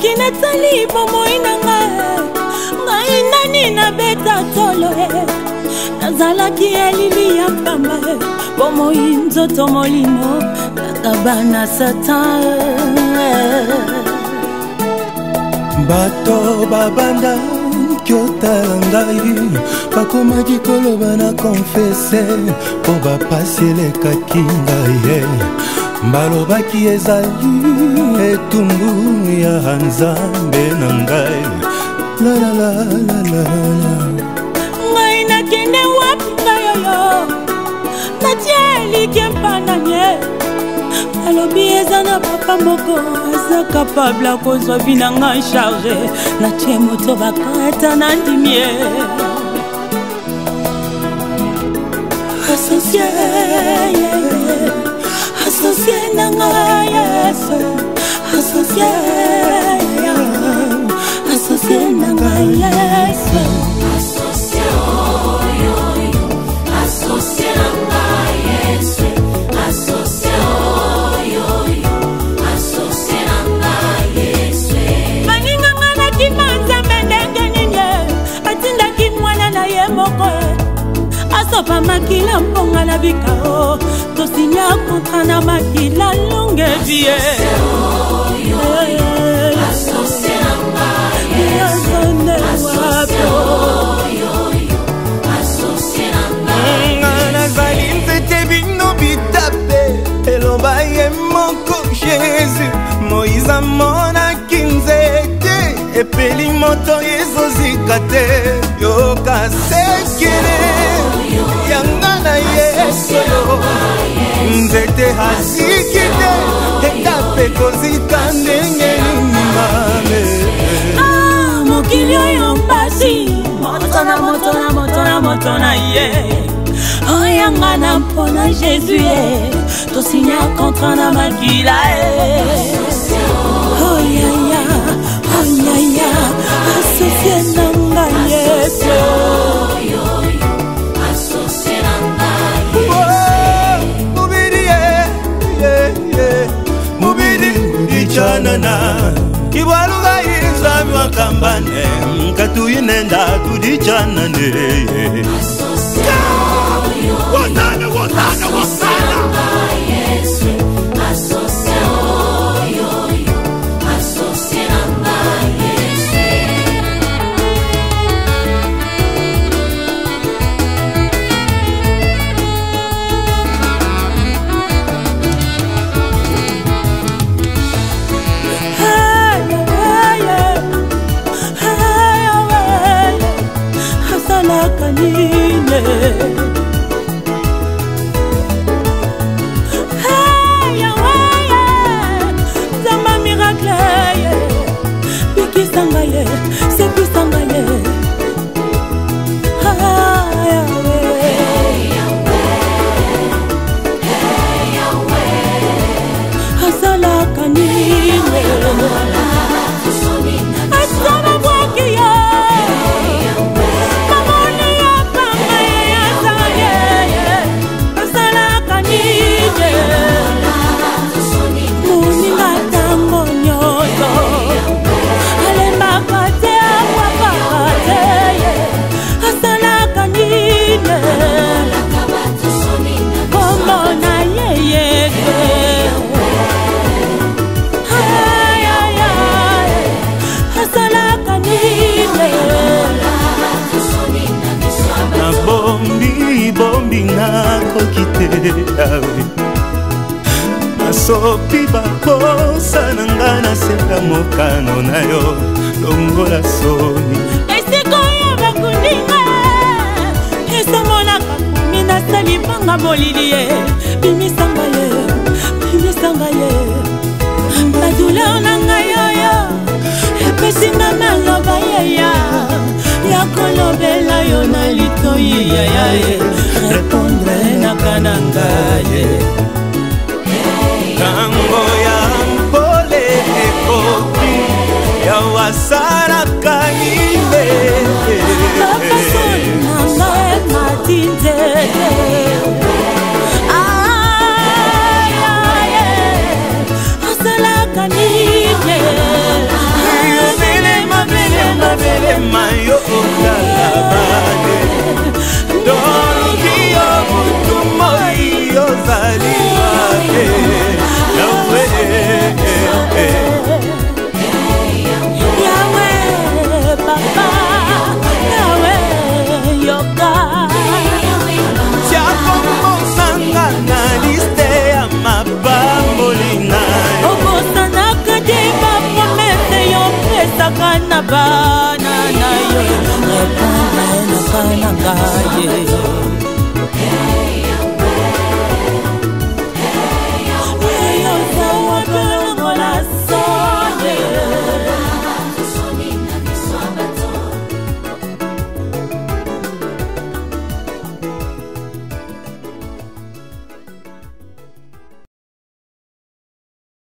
soki natali bomoi nanga ngai nani na beta tolo nazalaki elili ya pamba bomoi nzoto molimo nakabana satan bato babanda kyotala ngai bakomaki koloba na konfese po bapasi elekaki ngai balobaki ezali etumbu ya Nzambe na ngai ngai nakende wapi ngayoyo natie elike mpananye alobi eza na papa moko aza kapable akozwa vi na ngai charge natie moto bakata na ndimie associé na ngai Yesu associé na ngai Yesu sopa makila mponga na bikao tosinya kontra na makila longue vie nazali nzete bino bitape eloba ye moko Jésus Moïse amonaki nzete epeli moto ezozika te yoka sekele yanga na Yesu nzete hasikite etape kozika ndenge nimame mokili oyo mpasi moto na ye oyanga na mpona Jésus tosinya kontra na makila oyaya associé na ngai Yesu chanana kibaluga izami wakambane mkatu inenda tudichanane watana Zamba miracle Bikisanga sepusanga asalaka nini asala bwakiya asopi bakosa na nga naseka mokano na yo longola soni esiko ya bakuninga esomonaka komi nasali mpanga molili ye bimisanga ye baduleur na ngai oyo epesinga maloba yeya ya kolobela yo na litoyi yaya ye repondre naka na ngai kango ya mpole ekoki ya wasalaka ine bakasoli na ngai matindele asalaka nini motema yo